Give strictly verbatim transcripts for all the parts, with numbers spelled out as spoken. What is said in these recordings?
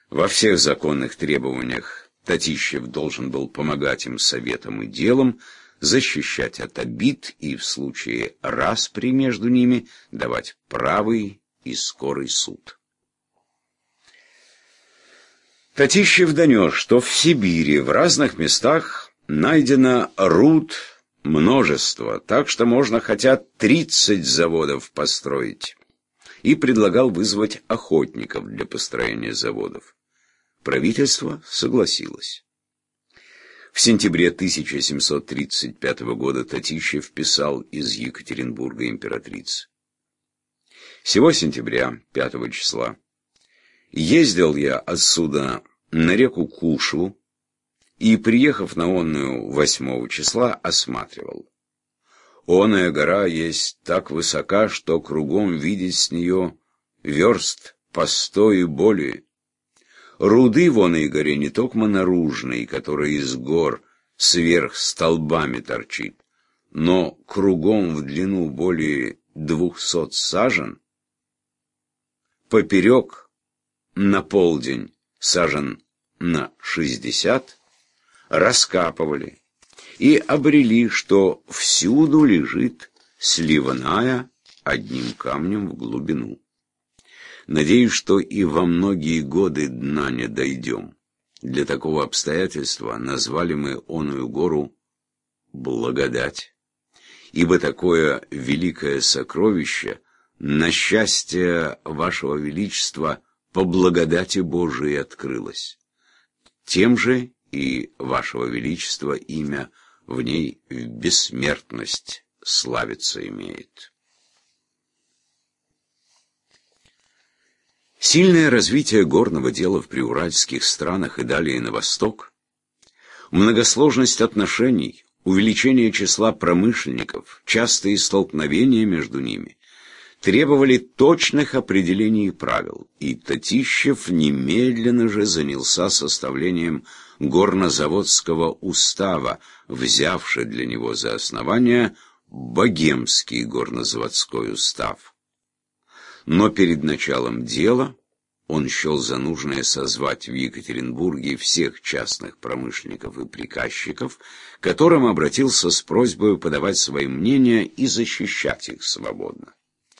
Во всех законных требованиях Татищев должен был помогать им советом и делом, защищать от обид и в случае распри между ними давать правый и скорый суд. Татищев донес, что в Сибири в разных местах найдено руд множество, так что можно хотя тридцать заводов построить, и предлагал вызвать охотников для построения заводов. Правительство согласилось. В сентябре тысяча семьсот тридцать пятого года Татищев писал из Екатеринбурга императрице: «Сего сентября, пятого числа, ездил я отсюда на реку Кушу и, приехав на онную восьмого числа, осматривал. Оная гора есть так высока, что кругом видеть с нее верст по сто и более. Руды в оной горе не токмо наружной, которая из гор сверх столбами торчит, но кругом в длину более двухсот сажен, поперек на полдень сажен на шестьдесят, раскапывали и обрели, что всюду лежит сливная одним камнем в глубину. Надеюсь, что и во многие годы дна не дойдем. Для такого обстоятельства назвали мы оную гору Благодать, ибо такое великое сокровище на счастье вашего величества по благодати Божией открылось. Тем же и вашего величества имя в ней в бессмертность славиться имеет». Сильное развитие горного дела в приуральских странах и далее на восток, многосложность отношений, увеличение числа промышленников, частые столкновения между ними требовали точных определений и правил, и Татищев немедленно же занялся составлением горнозаводского устава, взявший для него за основание Богемский горнозаводской устав. Но перед началом дела он счел за нужное созвать в Екатеринбурге всех частных промышленников и приказчиков, к которым обратился с просьбой подавать свои мнения и защищать их свободно.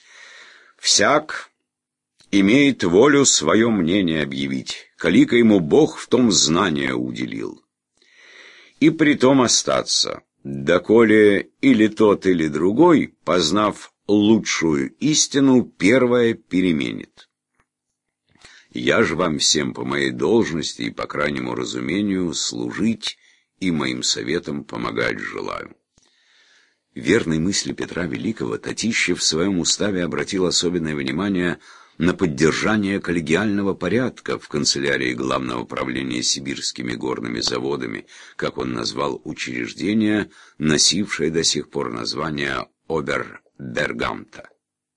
«Всяк имеет волю свое мнение объявить, колика ему Бог в том знание уделил. И притом остаться, доколе или тот, или другой, познав лучшую истину, первое переменит. Я ж вам всем по моей должности и по крайнему разумению служить и моим советам помогать желаю». Верной мысли Петра Великого Татищев в своем уставе обратил особенное внимание на поддержание коллегиального порядка в канцелярии Главного правления сибирскими горными заводами, как он назвал учреждение, носившее до сих пор название Обербергамта.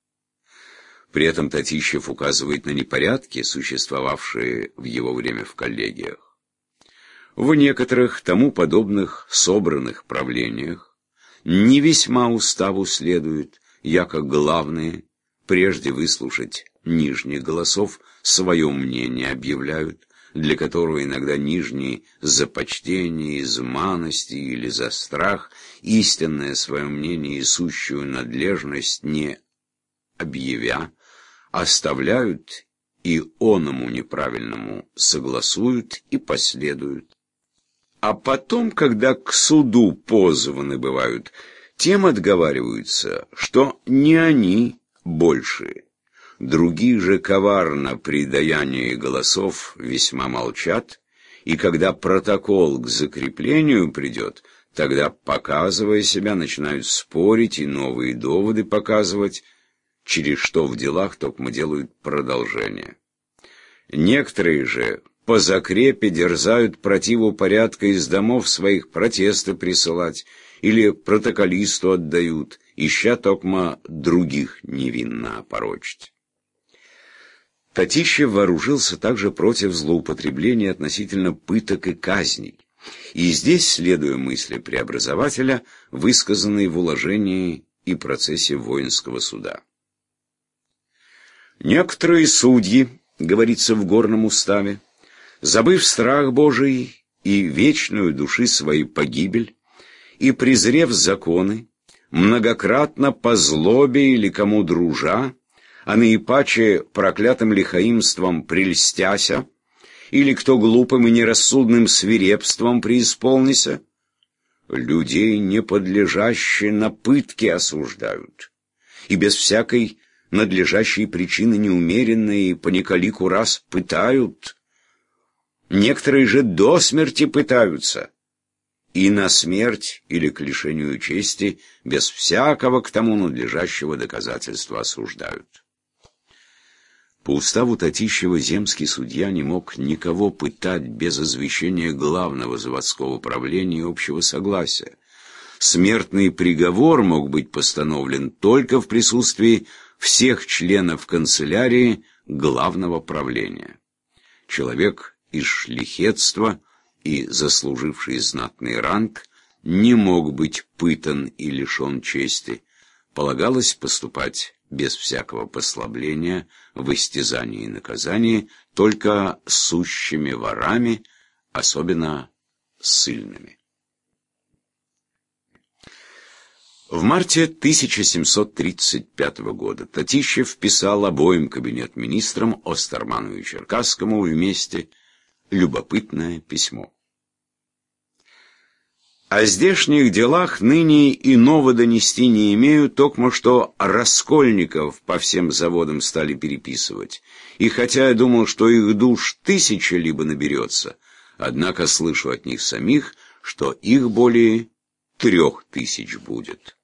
При этом Татищев указывает на непорядки, существовавшие в его время в коллегиях. В некоторых тому подобных собранных правлениях не весьма уставу следует, яко главные, прежде выслушать нижних голосов, свое мнение объявляют, для которого иногда нижние за почтение, из маности или за страх, истинное свое мнение и сущую надлежность не объявя, оставляют и оному неправильному согласуют и последуют. А потом, когда к суду позваны бывают, тем отговариваются, что не они большие. Другие же коварно при даянии голосов весьма молчат, и когда протокол к закреплению придет, тогда, показывая себя, начинают спорить и новые доводы показывать, через что в делах токмо делают продолжение. Некоторые же по закрепе дерзают противу порядка из домов своих протесты присылать или протоколисту отдают, ища токмо других невинно опорочить. Татищев вооружился также против злоупотребления относительно пыток и казней, и здесь, следуя мысли преобразователя, высказанной в уложении и процессе воинского суда. «Некоторые судьи, — говорится в горном уставе, Забыв страх Божий и вечную души своей погибель, и презрев законы, многократно по злобе или кому дружа, а наипаче проклятым лихаимством прельстяся, или кто глупым и нерассудным свирепством преисполнися, людей, не подлежащие на пытки, осуждают, и без всякой надлежащей причины неумеренные по неколику раз пытают. Некоторые же до смерти пытаются, и на смерть или к лишению чести без всякого к тому надлежащего доказательства осуждают. По уставу Татищева земский судья не мог никого пытать без извещения главного заводского правления и общего согласия. Смертный приговор мог быть постановлен только в присутствии всех членов канцелярии главного правления. Человек из шляхетства и заслуживший знатный ранг не мог быть пытан и лишен чести. Полагалось поступать без всякого послабления в истязании и наказании только сущими ворами, особенно ссыльными. В марте тысяча семьсот тридцать пятого года Татищев писал обоим кабинет-министрам Остерману и Черкасскому вместе любопытное письмо. О здешних делах ныне иного донести не имею, токмо что раскольников по всем заводам стали переписывать. И хотя я думал, что их душ тысяча либо наберется, однако слышу от них самих, что их более трех тысяч будет.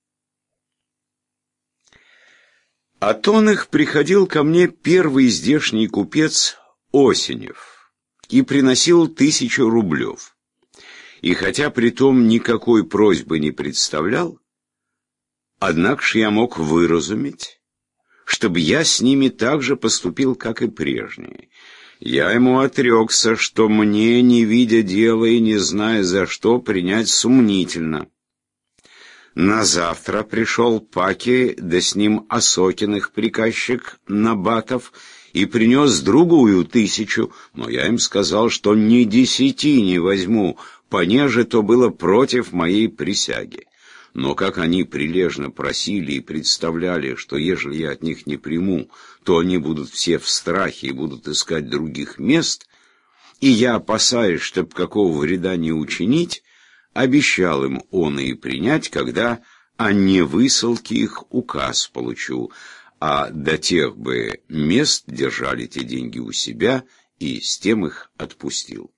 От он их приходил ко мне первый здешний купец Осенев и приносил тысячу рублев. И хотя притом никакой просьбы не представлял, однако ж я мог выразуметь, чтобы я с ними так же поступил, как и прежние. Я ему отрекся, что мне, не видя дела и не зная за что, принять сомнительно. На завтра пришел Паки, да с ним Осокиных приказчик Набатов, и принес другую тысячу, но я им сказал, что ни десяти не возьму, понеже то было против моей присяги. Но как они прилежно просили и представляли, что ежели я от них не приму, то они будут все в страхе и будут искать других мест, и я, опасаясь, чтоб какого вреда не учинить, обещал им он и принять, когда о невысылке их указ получу, а до тех бы мест держали те деньги у себя, и с тем их отпустил.